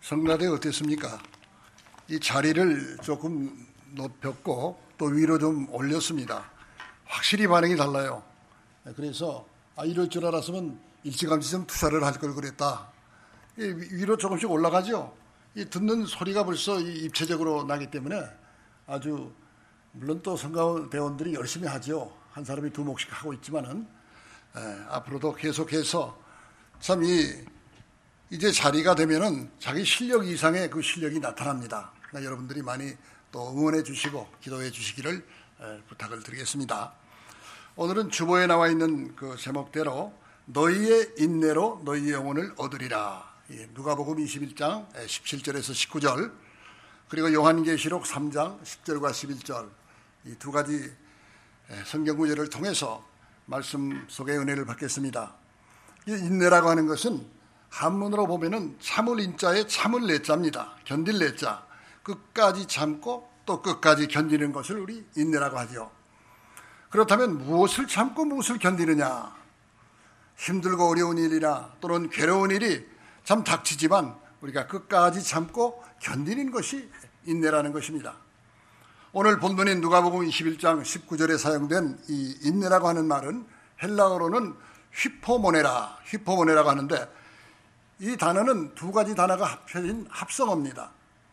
성가대 어땠습니까? 이 자리를 조금 높였고 또 위로 좀 올렸습니다. 확실히 반응이 달라요. 그래서 이럴 줄 알았으면 일찌감치 좀 투자를 할 걸 그랬다. 위로 조금씩 올라가죠. 이 듣는 소리가 벌써 입체적으로 나기 때문에 아주, 물론 또 성가대원들이 열심히 하죠. 한 사람이 두 몫씩 하고 있지만은 앞으로도 계속해서 참 이제 자리가 되면은 자기 실력 이상의 그 실력이 나타납니다. 그러니까 여러분들이 많이 또 응원해 주시고 기도해 주시기를 부탁을 드리겠습니다. 오늘은 주보에 나와 있는 그 제목대로 너희의 인내로 너희의 영혼을 얻으리라. 누가복음 21장 17절에서 19절, 그리고 요한계시록 3장 10절과 11절, 이 두 가지 성경 구절을 통해서 말씀 속의 은혜를 받겠습니다. 이 인내라고 하는 것은 한문으로 보면은 참을 인자에 참을 내자입니다. 견딜 내자. 끝까지 참고 또 끝까지 견디는 것을 우리 인내라고 하죠. 그렇다면 무엇을 참고 무엇을 견디느냐? 힘들고 어려운 일이나 또는 괴로운 일이 참 닥치지만 우리가 끝까지 참고 견디는 것이 인내라는 것입니다. 오늘 본문인 누가복음 21장 19절에 사용된 이 인내라고 하는 말은 헬라어로는 휘포모네라고 하는데, 이 단어는 두 가지 단어가 합쳐진 합성어입니다.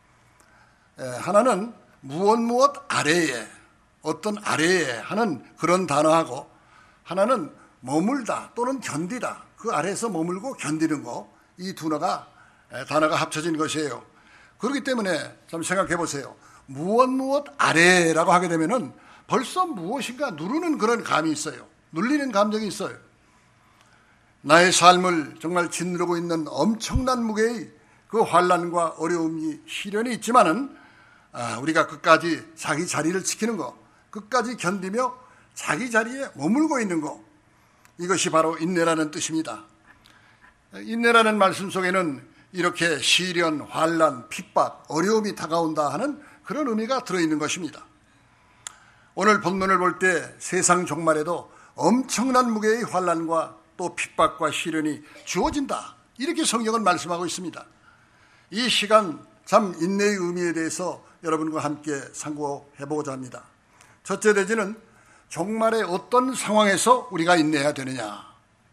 하나는 무엇 아래에, 어떤 아래에 하는 그런 단어하고, 하나는 머물다 또는 견디다, 그 아래에서 머물고 견디는 거, 이 두 단어가 합쳐진 것이에요. 그렇기 때문에 좀 생각해 보세요. 무엇 아래라고 하게 되면은 벌써 무엇인가 누르는 그런 감이 있어요. 눌리는 감정이 있어요. 나의 삶을 정말 짓누르고 있는 엄청난 무게의 그 환난과 어려움이 시련이 있지만은 우리가 끝까지 자기 자리를 지키는 것, 끝까지 견디며 자기 자리에 머물고 있는 것, 이것이 바로 인내라는 뜻입니다. 인내라는 말씀 속에는 이렇게 시련, 환난, 핍박, 어려움이 다가온다 하는 그런 의미가 들어있는 것입니다. 오늘 본문을 볼 때 세상 종말에도 엄청난 무게의 환난과 또 핍박과 시련이 주어진다, 이렇게 성경은 말씀하고 있습니다. 이 시간 참 인내의 의미에 대해서 여러분과 함께 상고해보고자 합니다. 첫째 대지는 종말의 어떤 상황에서 우리가 인내해야 되느냐.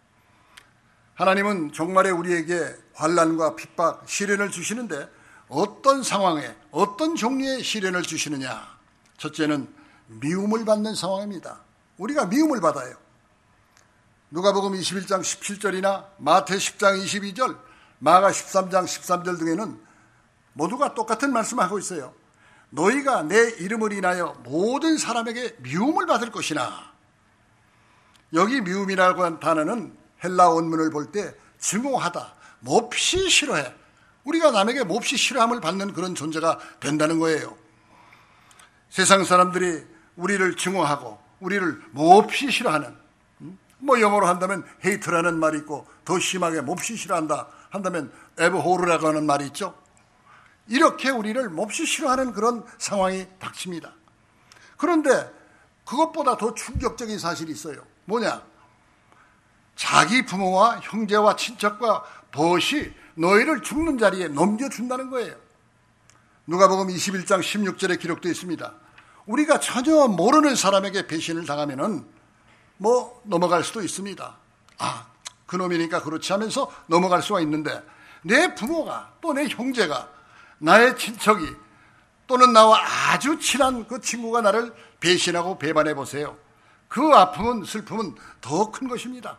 하나님은 종말에 우리에게 환난과 핍박, 시련을 주시는데 어떤 상황에 어떤 종류의 시련을 주시느냐. 첫째는 미움을 받는 상황입니다. 우리가 미움을 받아요. 누가복음 21장 17절이나 마태 10장 22절, 마가 13장 13절 등에는 모두가 똑같은 말씀을 하고 있어요. 너희가 내 이름을 인하여 모든 사람에게 미움을 받을 것이나. 여기 미움이라고 한 단어는 헬라 원문을 볼 때 증오하다, 몹시 싫어해. 우리가 남에게 몹시 싫어함을 받는 그런 존재가 된다는 거예요. 세상 사람들이 우리를 증오하고 우리를 몹시 싫어하는, 영어로 한다면 헤이트라는 말이 있고, 더 심하게 몹시 싫어한다 한다면 에브호르라고 하는 말이 있죠. 이렇게 우리를 몹시 싫어하는 그런 상황이 닥칩니다. 그런데 그것보다 더 충격적인 사실이 있어요. 뭐냐? 자기 부모와 형제와 친척과 벗이 너희를 죽는 자리에 넘겨준다는 거예요. 누가복음 21장 16절에 기록되어 있습니다. 우리가 전혀 모르는 사람에게 배신을 당하면은 넘어갈 수도 있습니다. 그놈이니까 그렇지 하면서 넘어갈 수가 있는데, 내 부모가 또 내 형제가, 나의 친척이 또는 나와 아주 친한 그 친구가 나를 배신하고 배반해 보세요. 그 아픔은, 슬픔은 더 큰 것입니다.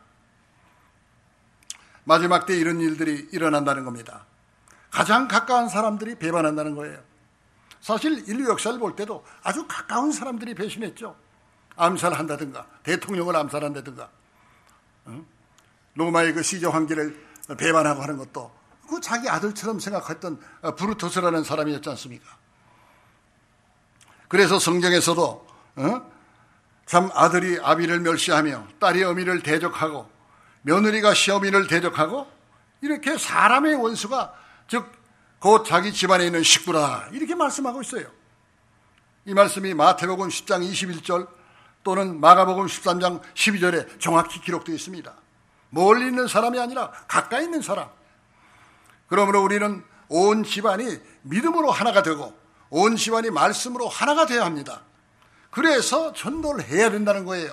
마지막 때 이런 일들이 일어난다는 겁니다. 가장 가까운 사람들이 배반한다는 거예요. 사실 인류 역사를 볼 때도 아주 가까운 사람들이 배신했죠. 암살한다든가, 대통령을 암살한다든가, 로마의 그 시저 황제를 배반하고 하는 것도 그 자기 아들처럼 생각했던 브루토스라는 사람이었지 않습니까? 그래서 성경에서도 참 아들이 아비를 멸시하며 딸이 어미를 대적하고 며느리가 시어미를 대적하고, 이렇게 사람의 원수가 즉 곧 자기 집안에 있는 식구라, 이렇게 말씀하고 있어요. 이 말씀이 마태복음 10장 21절 또는 마가복음 13장 12절에 정확히 기록되어 있습니다. 멀리 있는 사람이 아니라 가까이 있는 사람. 그러므로 우리는 온 집안이 믿음으로 하나가 되고 온 집안이 말씀으로 하나가 되어야 합니다. 그래서 전도를 해야 된다는 거예요.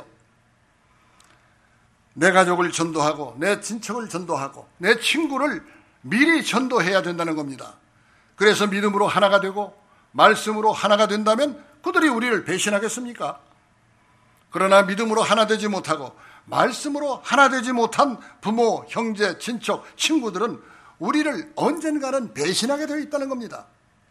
내 가족을 전도하고 내 친척을 전도하고 내 친구를 미리 전도해야 된다는 겁니다. 그래서 믿음으로 하나가 되고 말씀으로 하나가 된다면 그들이 우리를 배신하겠습니까? 그러나 믿음으로 하나 되지 못하고 말씀으로 하나 되지 못한 부모, 형제, 친척, 친구들은 우리를 언젠가는 배신하게 되어 있다는 겁니다.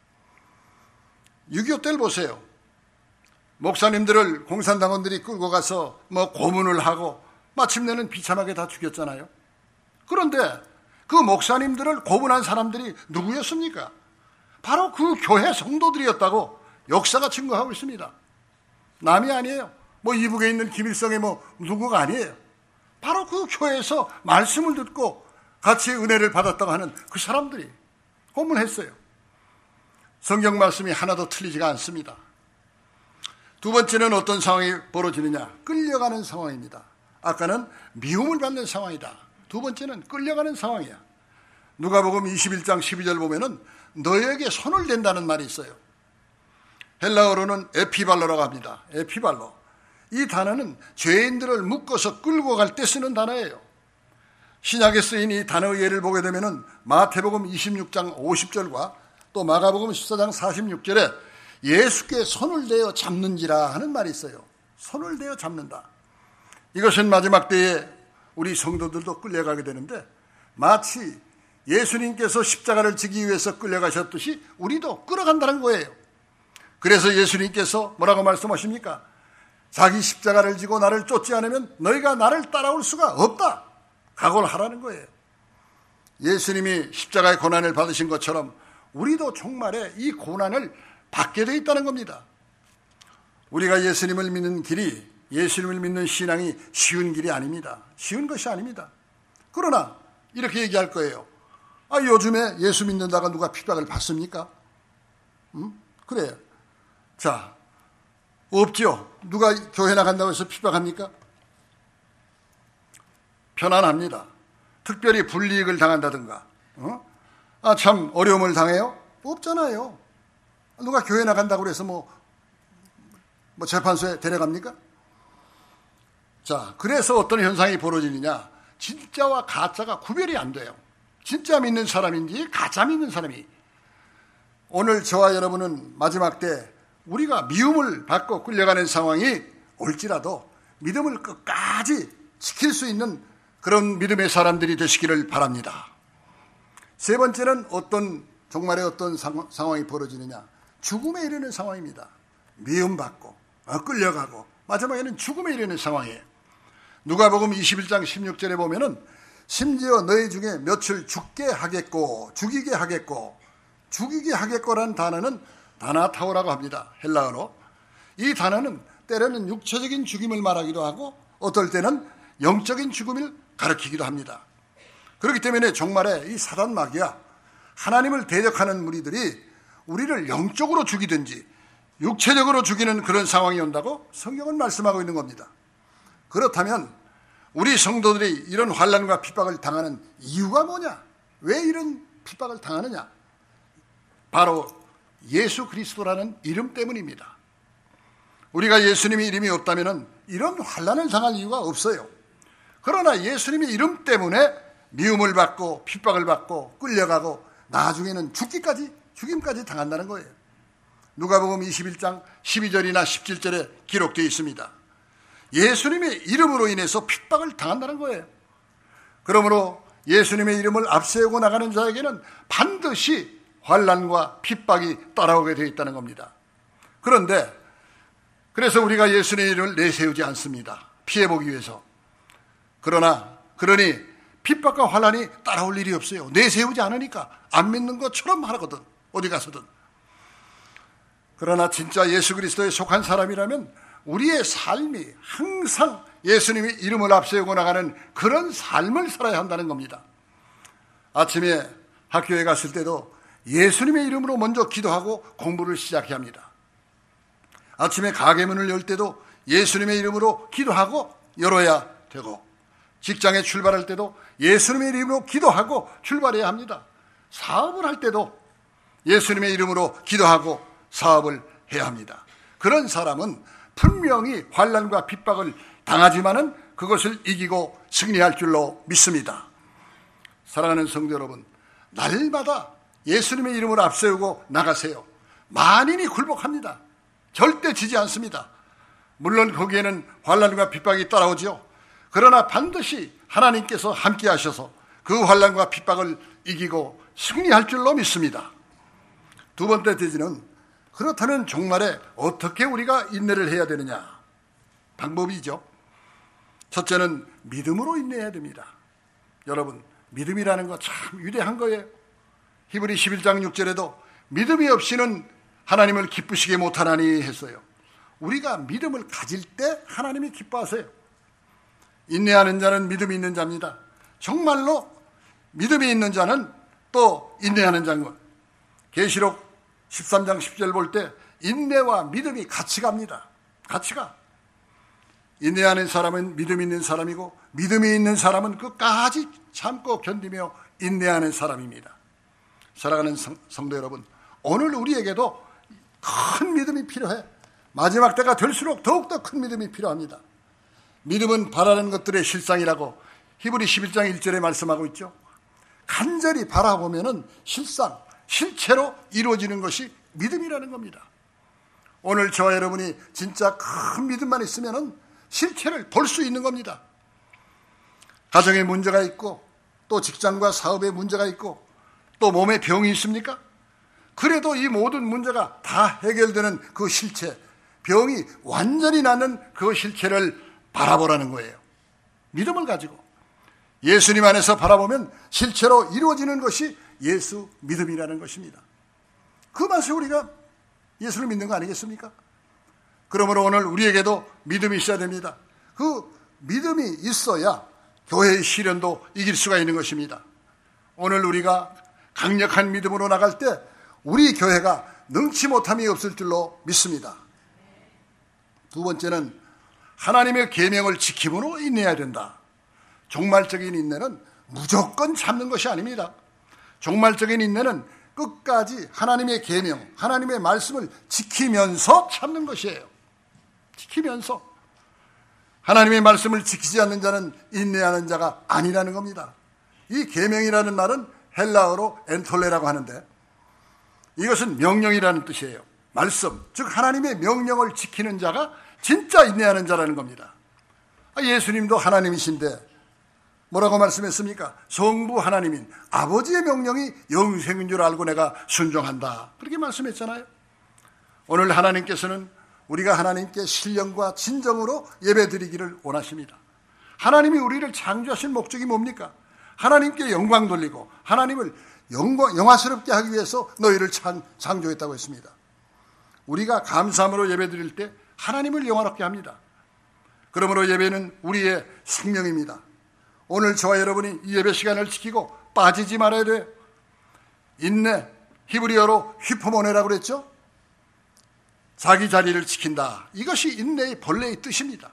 6.25 때를 보세요. 목사님들을 공산당원들이 끌고 가서 고문을 하고 마침내는 비참하게 다 죽였잖아요. 그런데 그 목사님들을 고문한 사람들이 누구였습니까? 바로 그 교회 성도들이었다고 역사가 증거하고 있습니다. 남이 아니에요. 이북에 있는 김일성의 누구가 아니에요. 바로 그 교회에서 말씀을 듣고 같이 은혜를 받았다고 하는 그 사람들이 고문했어요. 성경 말씀이 하나도 틀리지가 않습니다. 두 번째는 어떤 상황이 벌어지느냐? 끌려가는 상황입니다. 아까는 미움을 받는 상황이다. 두 번째는 끌려가는 상황이야. 누가복음 21장 12절 보면은 너에게 손을 댄다는 말이 있어요. 헬라어로는 에피발로라고 합니다. 에피발로. 이 단어는 죄인들을 묶어서 끌고 갈 때 쓰는 단어예요. 신약에 쓰인 이 단어의 예를 보게 되면은 마태복음 26장 50절과 또 마가복음 14장 46절에 예수께 손을 대어 잡는지라 하는 말이 있어요. 손을 대어 잡는다. 이것은 마지막 때에 우리 성도들도 끌려가게 되는데 마치 예수님께서 십자가를 지기 위해서 끌려가셨듯이 우리도 끌어간다는 거예요. 그래서 예수님께서 뭐라고 말씀하십니까? 자기 십자가를 지고 나를 쫓지 않으면 너희가 나를 따라올 수가 없다. 각오를 하라는 거예요. 예수님이 십자가의 고난을 받으신 것처럼 우리도 종말에 이 고난을 받게 되어 있다는 겁니다. 우리가 예수님을 믿는 길이, 예수님을 믿는 신앙이 쉬운 길이 아닙니다. 쉬운 것이 아닙니다. 그러나 이렇게 얘기할 거예요. 요즘에 예수 믿는다가 누가 핍박을 받습니까? 그래요. 자, 없죠. 누가 교회 나간다고 해서 핍박합니까? 편안합니다. 특별히 불이익을 당한다든가, 참 어려움을 당해요? 없잖아요. 누가 교회 나간다고 해서 재판소에 데려갑니까? 자, 그래서 어떤 현상이 벌어지느냐? 진짜와 가짜가 구별이 안 돼요. 진짜 믿는 사람인지 가짜 믿는 사람이. 오늘 저와 여러분은 마지막 때 우리가 미움을 받고 끌려가는 상황이 올지라도 믿음을 끝까지 지킬 수 있는 그런 믿음의 사람들이 되시기를 바랍니다. 세 번째는 정말의 어떤 상황이 벌어지느냐? 죽음에 이르는 상황입니다. 미움받고 끌려가고 마지막에는 죽음에 이르는 상황이에요. 누가복음 21장 16절에 보면은 심지어 너희 중에 며칠 죽게 하겠고 죽이게 하겠고라는 단어는 다나타오라고 합니다. 헬라어로. 이 단어는 때로는 육체적인 죽임을 말하기도 하고 어떨 때는 영적인 죽음을 가리키기도 합니다. 그렇기 때문에 정말에 이 사단 마귀야, 하나님을 대적하는 무리들이 우리를 영적으로 죽이든지 육체적으로 죽이는 그런 상황이 온다고 성경은 말씀하고 있는 겁니다. 그렇다면 우리 성도들이 이런 환난과 핍박을 당하는 이유가 뭐냐? 왜 이런 핍박을 당하느냐? 바로 예수 그리스도라는 이름 때문입니다. 우리가 예수님의 이름이 없다면 이런 환난을 당할 이유가 없어요. 그러나 예수님의 이름 때문에 미움을 받고 핍박을 받고 끌려가고 나중에는 죽임까지 당한다는 거예요. 누가복음 21장 12절이나 17절에 기록되어 있습니다. 예수님의 이름으로 인해서 핍박을 당한다는 거예요. 그러므로 예수님의 이름을 앞세우고 나가는 자에게는 반드시 환난과 핍박이 따라오게 되어 있다는 겁니다. 그래서 우리가 예수님의 이름을 내세우지 않습니다. 피해보기 위해서. 그러니 핍박과 환난이 따라올 일이 없어요. 내세우지 않으니까 안 믿는 것처럼 하거든. 어디 가서든. 그러나 진짜 예수 그리스도에 속한 사람이라면 우리의 삶이 항상 예수님의 이름을 앞세우고 나가는 그런 삶을 살아야 한다는 겁니다. 아침에 학교에 갔을 때도 예수님의 이름으로 먼저 기도하고 공부를 시작해야 합니다. 아침에 가게문을 열 때도 예수님의 이름으로 기도하고 열어야 되고 직장에 출발할 때도 예수님의 이름으로 기도하고 출발해야 합니다. 사업을 할 때도 예수님의 이름으로 기도하고 사업을 해야 합니다. 그런 사람은 분명히 환난과 핍박을 당하지만은 그것을 이기고 승리할 줄로 믿습니다. 사랑하는 성도 여러분, 날마다 예수님의 이름을 앞세우고 나가세요. 만인이 굴복합니다. 절대 지지 않습니다. 물론 거기에는 환난과 핍박이 따라오죠. 그러나 반드시 하나님께서 함께 하셔서 그 환난과 핍박을 이기고 승리할 줄로 믿습니다. 두 번째 대지는, 그렇다면 종말에 어떻게 우리가 인내를 해야 되느냐? 방법이죠. 첫째는 믿음으로 인내해야 됩니다. 여러분, 믿음이라는 거 참 위대한 거예요. 히브리 11장 6절에도 믿음이 없이는 하나님을 기쁘시게 못하나니 했어요. 우리가 믿음을 가질 때 하나님이 기뻐하세요. 인내하는 자는 믿음이 있는 자입니다. 정말로 믿음이 있는 자는 또 인내하는 자인 것. 계시록 13장 10절 볼 때 인내와 믿음이 같이 갑니다. 같이 가. 인내하는 사람은 믿음이 있는 사람이고 믿음이 있는 사람은 끝까지 참고 견디며 인내하는 사람입니다. 사랑하는 성도 여러분, 오늘 우리에게도 큰 믿음이 필요해. 마지막 때가 될수록 더욱더 큰 믿음이 필요합니다. 믿음은 바라는 것들의 실상이라고 히브리 11장 1절에 말씀하고 있죠. 간절히 바라보면은 실체로 이루어지는 것이 믿음이라는 겁니다. 오늘 저와 여러분이 진짜 큰 믿음만 있으면은 실체를 볼 수 있는 겁니다. 가정에 문제가 있고 또 직장과 사업에 문제가 있고 또 몸에 병이 있습니까? 그래도 이 모든 문제가 다 해결되는 그 실체, 병이 완전히 낫는 그 실체를 바라보라는 거예요. 믿음을 가지고 예수님 안에서 바라보면 실체로 이루어지는 것이 예수 믿음이라는 것입니다. 그 맛에 우리가 예수를 믿는 거 아니겠습니까? 그러므로 오늘 우리에게도 믿음이 있어야 됩니다. 그 믿음이 있어야 교회의 시련도 이길 수가 있는 것입니다. 오늘 우리가 강력한 믿음으로 나갈 때 우리 교회가 능치 못함이 없을 줄로 믿습니다. 두 번째는 하나님의 계명을 지킴으로 인내해야 된다. 종말적인 인내는 무조건 참는 것이 아닙니다. 종말적인 인내는 끝까지 하나님의 계명, 하나님의 말씀을 지키면서 참는 것이에요. 지키면서. 하나님의 말씀을 지키지 않는 자는 인내하는 자가 아니라는 겁니다. 이 계명이라는 말은 헬라어로 엔톨레라고 하는데 이것은 명령이라는 뜻이에요. 말씀, 즉 하나님의 명령을 지키는 자가 진짜 인내하는 자라는 겁니다. 예수님도 하나님이신데 뭐라고 말씀했습니까? 성부 하나님인 아버지의 명령이 영생인 줄 알고 내가 순종한다. 그렇게 말씀했잖아요. 오늘 하나님께서는 우리가 하나님께 신령과 진정으로 예배드리기를 원하십니다. 하나님이 우리를 창조하신 목적이 뭡니까? 하나님께 영광 돌리고 하나님을 영화스럽게 하기 위해서 너희를 창조했다고 했습니다. 우리가 감사함으로 예배드릴 때 하나님을 영화롭게 합니다. 그러므로 예배는 우리의 생명입니다. 오늘 저와 여러분이 이 예배 시간을 지키고 빠지지 말아야 돼요. 인내, 히브리어로 휘포모네라고 그랬죠? 자기 자리를 지킨다. 이것이 인내의 본래의 뜻입니다.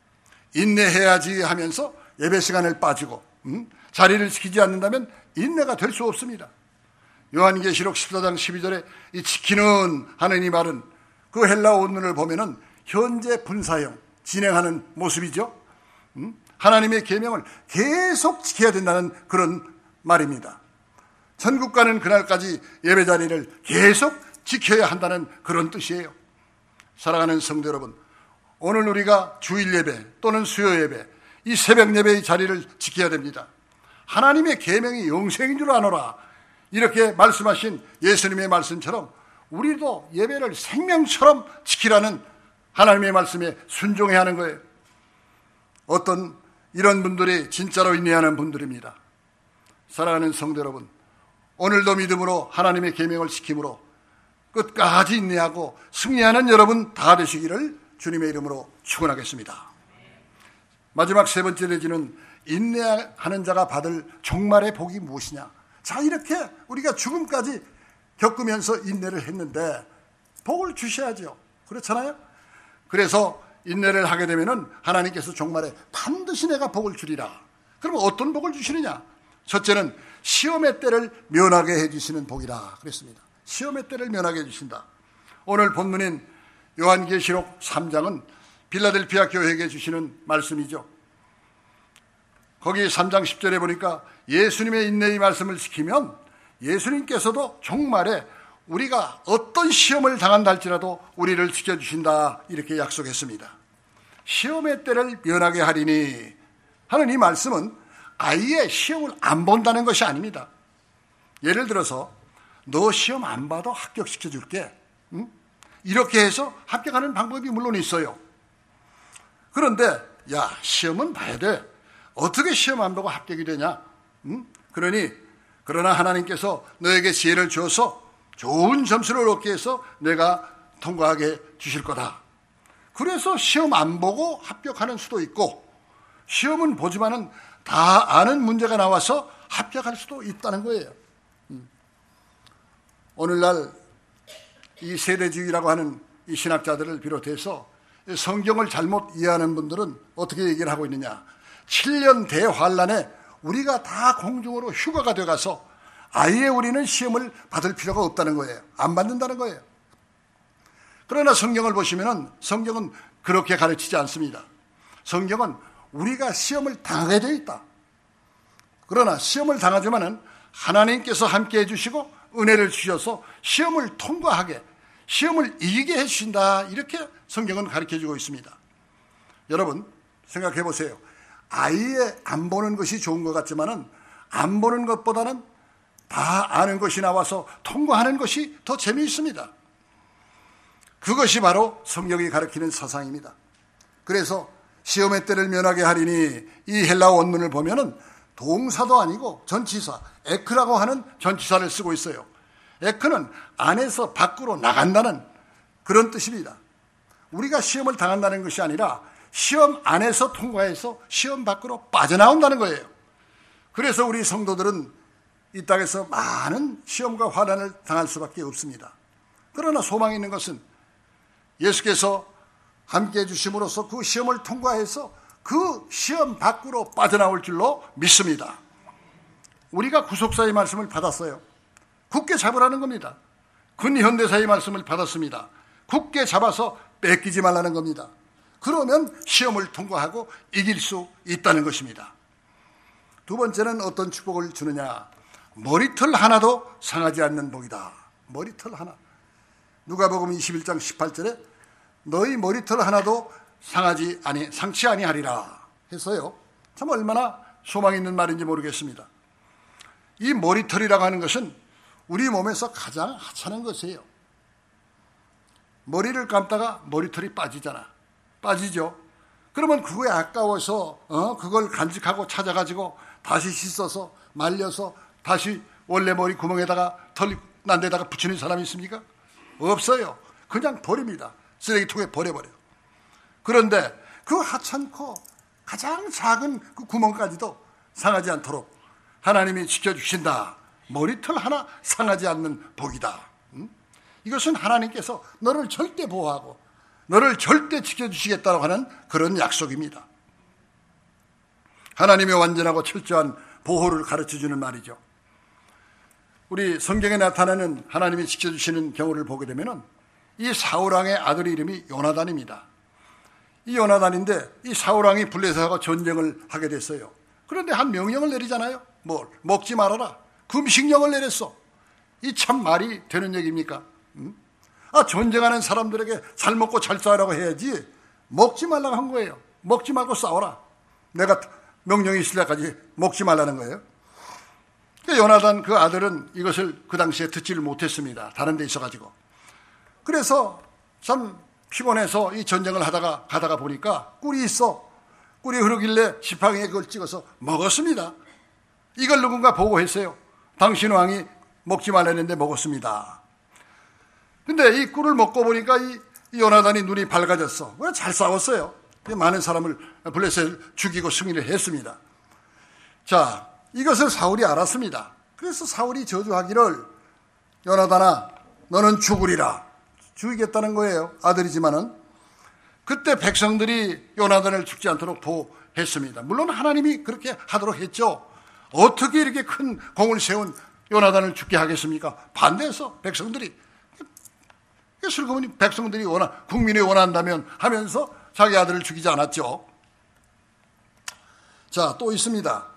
인내해야지 하면서 예배 시간을 빠지고 자리를 지키지 않는다면 인내가 될 수 없습니다. 요한계시록 14장 12절에 이 지키는 하는 이 말은 그 헬라어 원문을 보면은 현재 분사형 진행하는 모습이죠. 하나님의 계명을 계속 지켜야 된다는 그런 말입니다. 천국 가는 그날까지 예배 자리를 계속 지켜야 한다는 그런 뜻이에요. 사랑하는 성도 여러분, 오늘 우리가 주일 예배 또는 수요 예배, 이 새벽 예배의 자리를 지켜야 됩니다. 하나님의 계명이 영생인 줄 아노라 이렇게 말씀하신 예수님의 말씀처럼 우리도 예배를 생명처럼 지키라는 하나님의 말씀에 순종해야 하는 거예요. 어떤 이런 분들이 진짜로 인내하는 분들입니다. 사랑하는 성도 여러분, 오늘도 믿음으로 하나님의 계명을 지킴으로 끝까지 인내하고 승리하는 여러분 다 되시기를 주님의 이름으로 축원하겠습니다. 마지막 세 번째 내지는 인내하는 자가 받을 종말의 복이 무엇이냐. 자, 이렇게 우리가 죽음까지 겪으면서 인내를 했는데 복을 주셔야죠. 그렇잖아요. 그래서 인내를 하게 되면은 하나님께서 종말에 반드시 내가 복을 주리라. 그럼 어떤 복을 주시느냐? 첫째는 시험의 때를 면하게 해주시는 복이라 그랬습니다. 시험의 때를 면하게 해주신다. 오늘 본문인 요한계시록 3장은 빌라델피아 교회에게 주시는 말씀이죠. 거기 3장 10절에 보니까 예수님의 인내의 말씀을 지키면 예수님께서도 종말에 우리가 어떤 시험을 당한다 할지라도 우리를 지켜주신다 이렇게 약속했습니다. 시험의 때를 면하게 하리니 하는 이 말씀은 아예 시험을 안 본다는 것이 아닙니다. 예를 들어서 너 시험 안 봐도 합격시켜 줄게. 응? 이렇게 해서 합격하는 방법이 물론 있어요. 그런데 야, 시험은 봐야 돼. 어떻게 시험 안 보고 합격이 되냐? 응? 그러나 하나님께서 너에게 지혜를 주어서 좋은 점수를 얻게 해서 내가 통과하게 주실 거다. 그래서 시험 안 보고 합격하는 수도 있고, 시험은 보지만은 다 아는 문제가 나와서 합격할 수도 있다는 거예요. 오늘날 이 세대주의라고 하는 이 신학자들을 비롯해서 성경을 잘못 이해하는 분들은 어떻게 얘기를 하고 있느냐. 7년 대환란에 우리가 다 공중으로 휴가가 돼가서 아예 우리는 시험을 받을 필요가 없다는 거예요. 안 받는다는 거예요. 그러나 성경을 보시면은 성경은 그렇게 가르치지 않습니다. 성경은 우리가 시험을 당하게 되어 있다. 그러나 시험을 당하지만은 하나님께서 함께 해주시고 은혜를 주셔서 시험을 통과하게, 시험을 이기게 해주신다. 이렇게 성경은 가르쳐주고 있습니다. 여러분 생각해 보세요. 아예 안 보는 것이 좋은 것 같지만은 안 보는 것보다는 다 아는 것이 나와서 통과하는 것이 더 재미있습니다. 그것이 바로 성경이 가르치는 사상입니다. 그래서 시험의 때를 면하게 하리니 이 헬라어 원문을 보면은 동사도 아니고 전치사, 에크라고 하는 전치사를 쓰고 있어요. 에크는 안에서 밖으로 나간다는 그런 뜻입니다. 우리가 시험을 당한다는 것이 아니라 시험 안에서 통과해서 시험 밖으로 빠져나온다는 거예요. 그래서 우리 성도들은 이 땅에서 많은 시험과 환난을 당할 수밖에 없습니다. 그러나 소망이 있는 것은 예수께서 함께 해주심으로써 그 시험을 통과해서 그 시험 밖으로 빠져나올 줄로 믿습니다. 우리가 구속사의 말씀을 받았어요. 굳게 잡으라는 겁니다. 근현대사의 말씀을 받았습니다. 굳게 잡아서 뺏기지 말라는 겁니다. 그러면 시험을 통과하고 이길 수 있다는 것입니다. 두 번째는 어떤 축복을 주느냐. 머리털 하나도 상하지 않는 복이다. 머리털 하나. 누가복음 21장 18절에 너희 머리털 하나도 상치 아니하리라 해서요. 참 얼마나 소망 있는 말인지 모르겠습니다. 이 머리털이라고 하는 것은 우리 몸에서 가장 하찮은 것이에요. 머리를 감다가 머리털이 빠지죠. 그러면 그거에 아까워서 그걸 간직하고 찾아가지고 다시 씻어서 말려서 다시 원래 머리 구멍에다가 털 난 데다가 붙이는 사람이 있습니까? 없어요. 그냥 버립니다. 쓰레기통에 버려버려요. 그런데 그 하찮고 가장 작은 그 구멍까지도 상하지 않도록 하나님이 지켜주신다. 머리털 하나 상하지 않는 복이다. 이것은 하나님께서 너를 절대 보호하고 너를 절대 지켜주시겠다고 하는 그런 약속입니다. 하나님의 완전하고 철저한 보호를 가르쳐주는 말이죠. 우리 성경에 나타나는 하나님이 지켜주시는 경우를 보게 되면은 이 사울왕의 아들 이름이 요나단입니다. 이 요나단인데 이 사울왕이 블레셋하고 전쟁을 하게 됐어요. 그런데 한 명령을 내리잖아요. 뭘? 먹지 말아라. 금식령을 내렸어. 이 참 말이 되는 얘기입니까? 전쟁하는 사람들에게 잘 먹고 잘 싸우라고 해야지 먹지 말라고 한 거예요. 먹지 말고 싸워라. 내가 명령이 있을 때까지 먹지 말라는 거예요. 요나단 그 아들은 이것을 그 당시에 듣지를 못했습니다. 다른 데 있어가지고. 그래서 참 피곤해서 이 전쟁을 가다가 보니까 꿀이 있어. 꿀이 흐르길래 지팡이에 그걸 찍어서 먹었습니다. 이걸 누군가 보고했어요. 당신 왕이 먹지 말랬는데 먹었습니다. 근데 이 꿀을 먹고 보니까 이 요나단이 눈이 밝아졌어. 왜 잘 싸웠어요. 많은 사람을 블레셋을 죽이고 승리를 했습니다. 자, 이것을 사울이 알았습니다. 그래서 사울이 저주하기를 요나단아 너는 죽으리라. 죽이겠다는 거예요. 아들이지만은. 그때 백성들이 요나단을 죽지 않도록 보호했습니다. 물론 하나님이 그렇게 하도록 했죠. 어떻게 이렇게 큰 공을 세운 요나단을 죽게 하겠습니까? 반대해서 백성들이 슬그머니 백성들이 국민이 원한다면 하면서 자기 아들을 죽이지 않았죠. 자, 또 있습니다.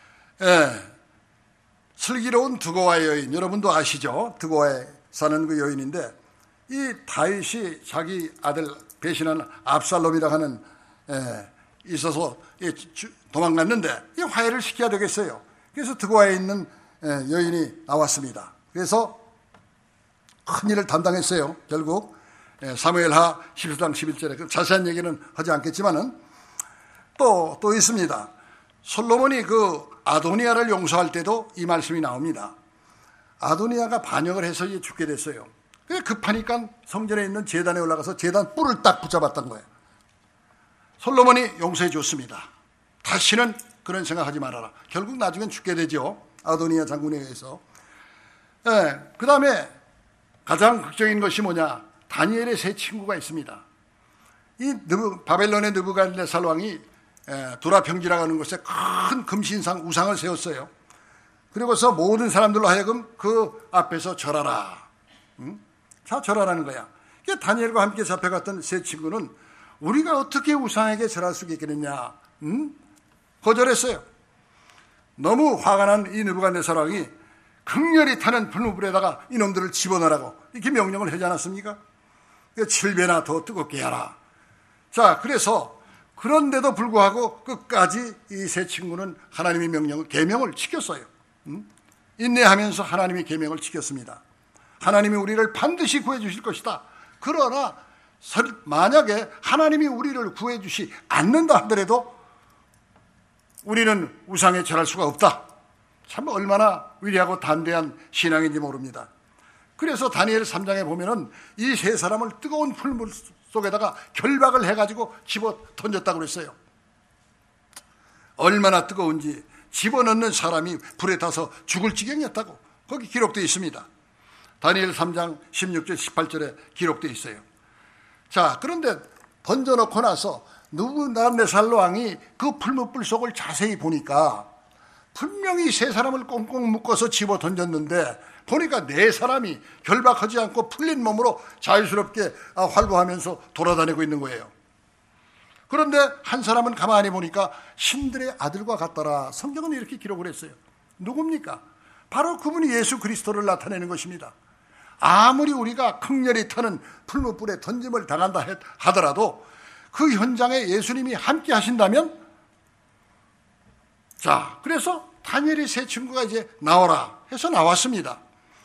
슬기로운 드고아의 여인, 여러분도 아시죠? 드고아에 사는 그 여인인데, 이 다윗이 자기 아들 배신한 압살롬이라 하는 있어서 도망갔는데 이 화해를 시켜야 되겠어요. 그래서 드고아에 있는 여인이 나왔습니다. 그래서 큰 일을 담당했어요. 결국 사무엘하 11장 11절에 그 자세한 얘기는 하지 않겠지만은 또 있습니다. 솔로몬이 그 아도니아를 용서할 때도 이 말씀이 나옵니다. 아도니아가 반역을 해서 이제 죽게 됐어요. 급하니까 성전에 있는 제단에 올라가서 제단 뿔을 딱 붙잡았던 거예요. 솔로몬이 용서해 줬습니다. 다시는 그런 생각하지 말아라. 결국 나중엔 죽게 되죠. 아도니아 장군에 의해서. 그 다음에 가장 극적인 것이 뭐냐? 다니엘의 세 친구가 있습니다. 이 바벨론의 느부갓네살 왕이 두라평지라고 하는 곳에 큰 금신상 우상을 세웠어요. 그리고서 모든 사람들로 하여금 그 앞에서 절하라. 자, 절하라는 거야. 다니엘과 함께 잡혀갔던 세 친구는 우리가 어떻게 우상에게 절할 수 있겠느냐? 거절했어요. 너무 화가 난 이 느부갓네살 왕이 극렬히 타는 불무불에다가 이놈들을 집어넣으라고 이렇게 명령을 하지 않았습니까? 7배나 더 뜨겁게 하라. 자, 그래서 그런데도 불구하고 끝까지 이 세 친구는 하나님의 계명을 지켰어요. 인내하면서 하나님의 계명을 지켰습니다. 하나님이 우리를 반드시 구해 주실 것이다. 그러나 만약에 하나님이 우리를 구해 주시 않는다 하더라도 우리는 우상에 절할 수가 없다. 참 얼마나 위대하고 담대한 신앙인지 모릅니다. 그래서 다니엘 3장에 보면은 이 세 사람을 뜨거운 풀물 속에다가 결박을 해가지고 집어 던졌다고 그랬어요. 얼마나 뜨거운지 집어넣는 사람이 불에 타서 죽을 지경이었다고 거기 기록되어 있습니다. 다니엘 3장 16절 18절에 기록되어 있어요. 자, 그런데 던져놓고 나서 느부갓네살 왕이 그 풀무불 속을 자세히 보니까 분명히 세 사람을 꽁꽁 묶어서 집어 던졌는데 보니까 네 사람이 결박하지 않고 풀린 몸으로 자유스럽게 활보하면서 돌아다니고 있는 거예요. 그런데 한 사람은 가만히 보니까 신들의 아들과 같더라. 성경은 이렇게 기록을 했어요. 누굽니까? 바로 그분이 예수 그리스도를 나타내는 것입니다. 아무리 우리가 극렬히 타는 풀무불에 던짐을 당한다 하더라도 그 현장에 예수님이 함께 하신다면, 자, 그래서 다니엘의 세 친구가 이제 나오라 해서 나왔습니다.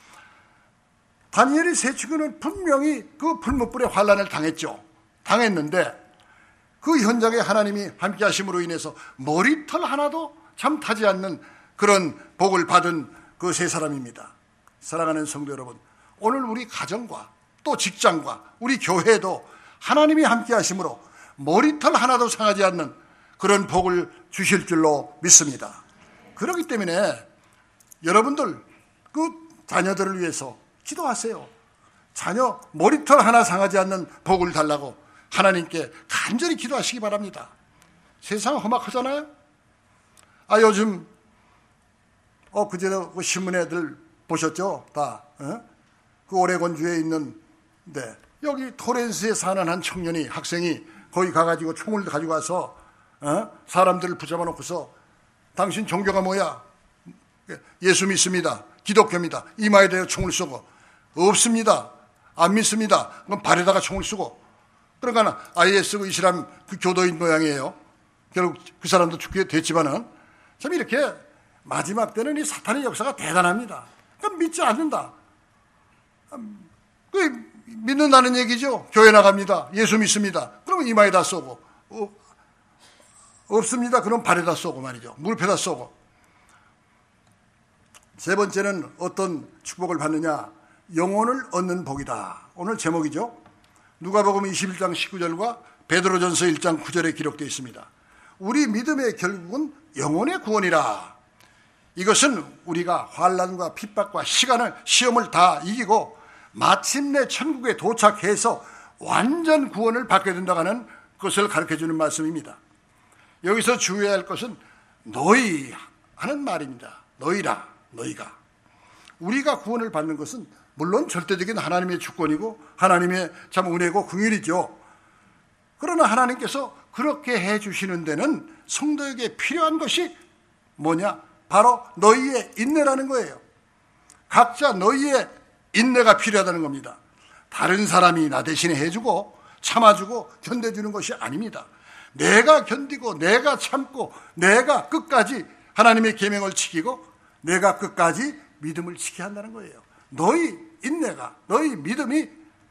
다니엘의 세 친구는 분명히 그 풀무불의 환난을 당했는데 그 현장에 하나님이 함께 하심으로 인해서 머리털 하나도 참 타지 않는 그런 복을 받은 그 세 사람입니다. 사랑하는 성도 여러분, 오늘 우리 가정과 또 직장과 우리 교회도 하나님이 함께 하심으로 머리털 하나도 상하지 않는 그런 복을 주실 줄로 믿습니다. 그렇기 때문에 여러분들 그 자녀들을 위해서 기도하세요. 자녀 머리털 하나 상하지 않는 복을 달라고 하나님께 간절히 기도하시기 바랍니다. 세상 험악하잖아요. 요즘 그전에 그 신문에들 보셨죠? 다 그 오레곤주에 있는데 여기 토렌스에 사는 한 청년이 학생이 거기 가가지고 총을 가지고 와서 사람들을 붙잡아 놓고서 당신 종교가 뭐야? 예수 믿습니다. 기독교입니다. 이마에 대어 총을 쏘고 없습니다. 안 믿습니다. 그럼 발에다가 총을 쏘고 그러니까 IS 그 이슬람 그 교도인 모양이에요. 결국 그 사람도 죽게 됐지만은 참 이렇게 마지막 때는 이 사탄의 역사가 대단합니다. 그러니까 믿지 않는다. 믿는다는 얘기죠. 교회 나갑니다. 예수 믿습니다. 그러면 이마에다 쏘고 없습니다. 그럼 발에다 쏘고 말이죠. 무릎에다 쏘고. 세 번째는 어떤 축복을 받느냐? 영혼을 얻는 복이다. 오늘 제목이죠. 누가복음 21장 19절과 베드로전서 1장 9절에 기록되어 있습니다. 우리 믿음의 결국은 영혼의 구원이라. 이것은 우리가 환난과 핍박과 시험을 다 이기고 마침내 천국에 도착해서 완전 구원을 받게 된다고 하는 것을 가르쳐주는 말씀입니다. 여기서 주의해야 할 것은 너희 하는 말입니다. 너희가. 우리가 구원을 받는 것은 물론 절대적인 하나님의 주권이고 하나님의 참 은혜고 긍휼이죠. 그러나 하나님께서 그렇게 해주시는 데는 성도에게 필요한 것이 뭐냐? 바로 너희의 인내라는 거예요. 각자 너희의 인내가 필요하다는 겁니다. 다른 사람이 나 대신에 해주고 참아주고 견뎌주는 것이 아닙니다. 내가 견디고 내가 참고 내가 끝까지 하나님의 계명을 지키고 내가 끝까지 믿음을 지켜야 한다는 거예요. 너희 인내가, 너희 믿음이,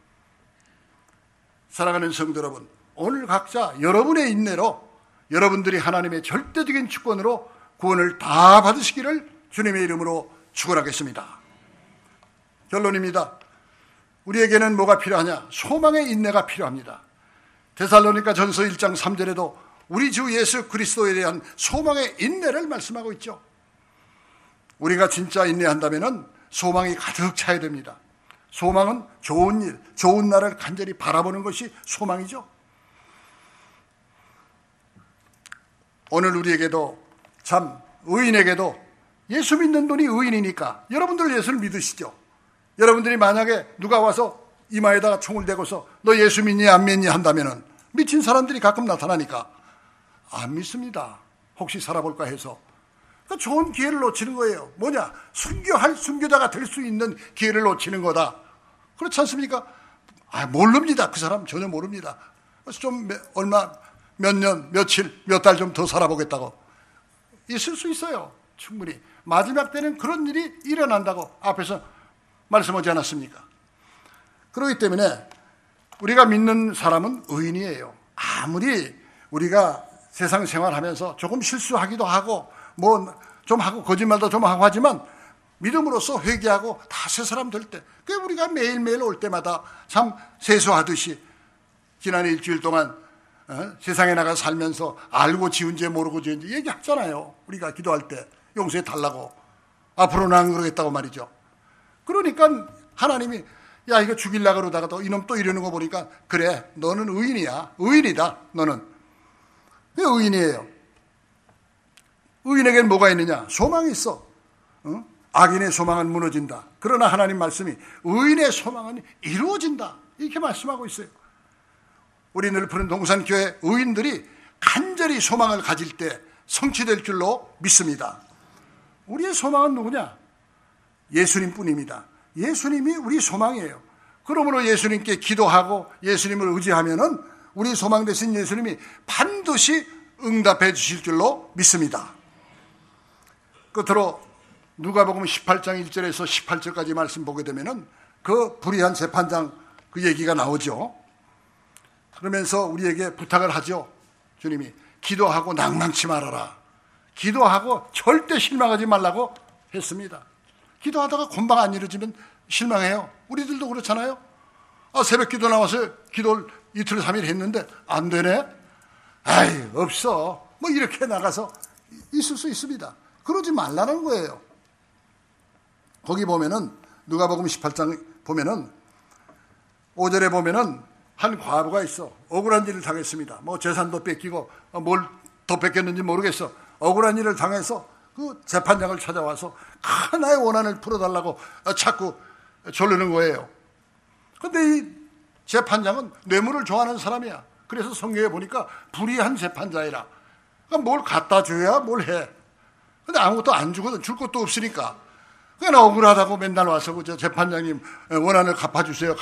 사랑하는 성도 여러분, 오늘 각자 여러분의 인내로 여러분들이 하나님의 절대적인 주권으로 구원을 다 받으시기를 주님의 이름으로 축원하겠습니다. 결론입니다. 우리에게는 뭐가 필요하냐? 소망의 인내가 필요합니다. 데살로니가 전서 1장 3절에도 우리 주 예수 그리스도에 대한 소망의 인내를 말씀하고 있죠. 우리가 진짜 인내한다면 소망이 가득 차야 됩니다. 소망은 좋은 일, 좋은 날을 간절히 바라보는 것이 소망이죠. 오늘 우리에게도 참 의인에게도 예수 믿는 분이 의인이니까 여러분들 예수를 믿으시죠. 여러분들이 만약에 누가 와서 이마에다가 총을 대고서 너 예수 믿니 안 믿니 한다면 미친 사람들이 가끔 나타나니까 안 믿습니다. 혹시 살아볼까 해서. 그러니까 좋은 기회를 놓치는 거예요. 뭐냐? 순교자가 될 수 있는 기회를 놓치는 거다. 그렇지 않습니까? 모릅니다. 그 사람 전혀 모릅니다. 그래서 좀 몇 년, 며칠, 몇 달 좀 더 살아보겠다고. 있을 수 있어요. 충분히. 마지막 때는 그런 일이 일어난다고 앞에서 말씀하지 않았습니까? 그렇기 때문에 우리가 믿는 사람은 의인이에요. 아무리 우리가 세상 생활하면서 조금 실수하기도 하고 뭐 좀 하고 거짓말도 좀 하고 하지만 믿음으로써 회개하고 다 새 사람 될 때, 그 우리가 매일매일 올 때마다 참 세수하듯이 지난 일주일 동안 세상에 나가 살면서 알고 지은 죄 모르고 지은 죄 얘기하잖아요. 우리가 기도할 때 용서해 달라고. 앞으로는 안 그러겠다고 말이죠. 그러니까 하나님이 야 이거 죽이려고 그러다가도 이놈 또 이러는 거 보니까 그래 너는 의인이야. 의인이다 너는. 왜 의인이에요? 의인에게는 뭐가 있느냐? 소망이 있어. 악인의 소망은 무너진다. 그러나 하나님 말씀이 의인의 소망은 이루어진다. 이렇게 말씀하고 있어요. 우리 늘푸른 동산교회 의인들이 간절히 소망을 가질 때 성취될 줄로 믿습니다. 우리의 소망은 누구냐? 예수님뿐입니다. 예수님이 우리 소망이에요. 그러므로 예수님께 기도하고 예수님을 의지하면은 우리 소망 되신 예수님이 반드시 응답해 주실 줄로 믿습니다. 끝으로 누가복음 18장 1절에서 18절까지 말씀 보게 되면은 그 불의한 재판장 그 얘기가 나오죠. 그러면서 우리에게 부탁을 하죠. 주님이 기도하고 낭망치 말아라. 기도하고 절대 실망하지 말라고 했습니다. 기도하다가 금방 안 이루어지면 실망해요. 우리들도 그렇잖아요. 새벽 기도 나와서 기도를 이틀 3일 했는데 안 되네. 없어. 뭐 이렇게 나가서 있을 수 있습니다. 그러지 말라는 거예요. 거기 보면은 누가복음 18장 보면은 5절에 보면은 한 과부가 있어. 억울한 일을 당했습니다. 뭐 재산도 뺏기고 뭘 더 뺏겼는지 모르겠어. 억울한 일을 당해서 그 재판장을 찾아와서 하나의 원한을 풀어달라고 자꾸 졸르는 거예요. 그런데 이 재판장은 뇌물을 좋아하는 사람이야. 그래서 성경에 보니까 불의한 재판자이라. 그러니까 뭘 갖다 줘야 뭘 해. 근데 아무것도 안 주거든. 줄 것도 없으니까. 그러니까 억울하다고 맨날 와서 그 재판장님 원한을 갚아주세요.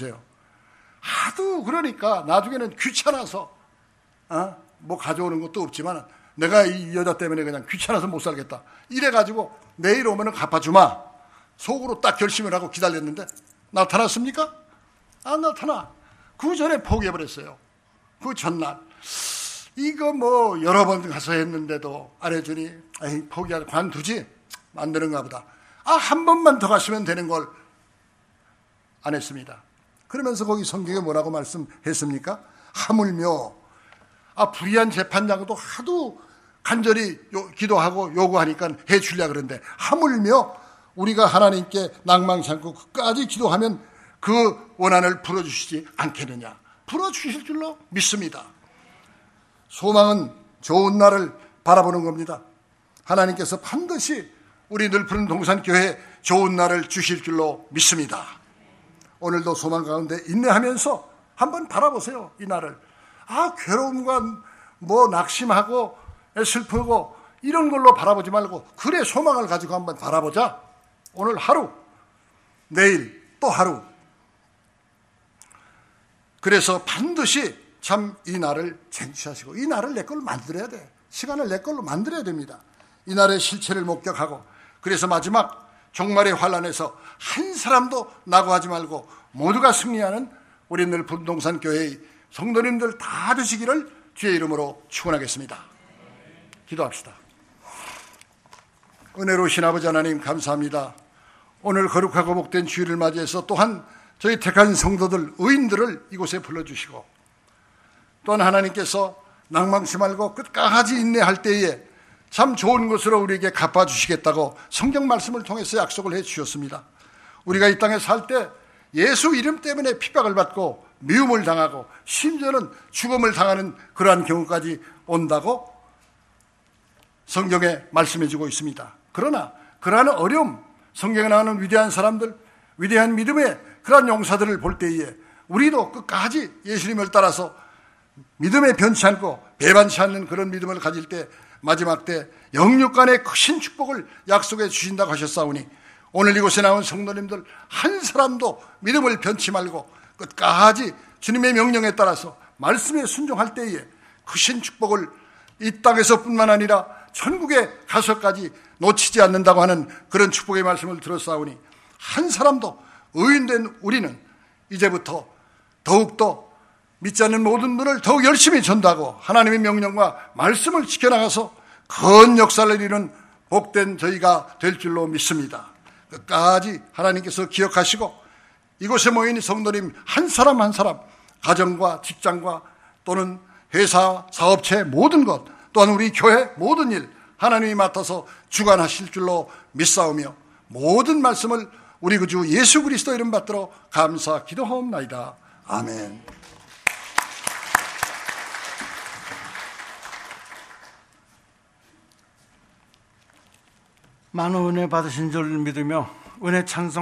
하도 그러니까 나중에는 귀찮아서 뭐 가져오는 것도 없지만 내가 이 여자 때문에 그냥 귀찮아서 못 살겠다. 이래가지고 내일 오면은 갚아주마. 속으로 딱 결심을 하고 기다렸는데 나타났습니까? 안 나타나. 그 전에 포기해버렸어요. 그 전날. 이거 뭐 여러 번 가서 했는데도 안 해주니 포기하자. 관두지. 안 되는가 보다. 한 번만 더 갔으면 되는 걸 안 했습니다. 그러면서 거기 성경에 뭐라고 말씀했습니까? 하물며 불의한 재판장도 하도 간절히 기도하고 요구하니까 해주려고 그러는데 하물며 우리가 하나님께 낭망치 않고 끝까지 기도하면 그 원한을 풀어주시지 않겠느냐. 풀어주실 줄로 믿습니다. 소망은 좋은 날을 바라보는 겁니다. 하나님께서 반드시 우리 늘푸른 동산교회에 좋은 날을 주실 줄로 믿습니다. 오늘도 소망 가운데 인내하면서 한번 바라보세요. 이 날을. 괴로움과 낙심하고 슬프고 이런 걸로 바라보지 말고 그래 소망을 가지고 한번 바라보자. 오늘 하루, 내일 또 하루. 그래서 반드시 참 이 날을 쟁취하시고 이 날을 내 걸로 만들어야 돼. 시간을 내 걸로 만들어야 됩니다. 이 날의 실체를 목격하고 그래서 마지막 종말의 환란에서 한 사람도 낙오하지 말고 모두가 승리하는 우리 늘푸른 동산교회의 성도님들 다 되시기를 주의 이름으로 축원하겠습니다. 기도합시다. 은혜로우신 아버지 하나님 감사합니다. 오늘 거룩하고 복된 주일을 맞이해서 또한 저희 택한 성도들, 의인들을 이곳에 불러주시고 또한 하나님께서 낭망치 말고 끝까지 인내할 때에 참 좋은 것으로 우리에게 갚아주시겠다고 성경 말씀을 통해서 약속을 해주셨습니다. 우리가 이 땅에 살 때 예수 이름 때문에 핍박을 받고 미움을 당하고 심지어는 죽음을 당하는 그러한 경우까지 온다고 성경에 말씀해주고 있습니다. 그러나 그러한 어려움, 성경에 나오는 위대한 사람들, 위대한 믿음의 그러한 용사들을 볼 때에 우리도 끝까지 예수님을 따라서 믿음에 변치 않고 배반치 않는 그런 믿음을 가질 때 마지막 때 영육간의 크신 축복을 약속해 주신다고 하셨사오니 오늘 이곳에 나온 성도님들 한 사람도 믿음을 변치 말고 끝까지 주님의 명령에 따라서 말씀에 순종할 때에 크신 축복을 이 땅에서뿐만 아니라 천국에 가서까지 놓치지 않는다고 하는 그런 축복의 말씀을 들었사오니 한 사람도 의인된 우리는 이제부터 더욱더 믿지 않는 모든 분을 더욱 열심히 전도하고 하나님의 명령과 말씀을 지켜나가서 큰 역사를 이루는 복된 저희가 될 줄로 믿습니다. 끝까지 하나님께서 기억하시고 이곳에 모인 성도님 한 사람 한 사람 가정과 직장과 또는 회사, 사업체 모든 것 또한 우리 교회 모든 일 하나님이 맡아서 주관하실 줄로 믿사오며 모든 말씀을 우리 구주 예수 그리스도 이름 받들어 감사 기도하옵나이다. 아멘. 많은 은혜 받으신 줄 믿으며 은혜 찬송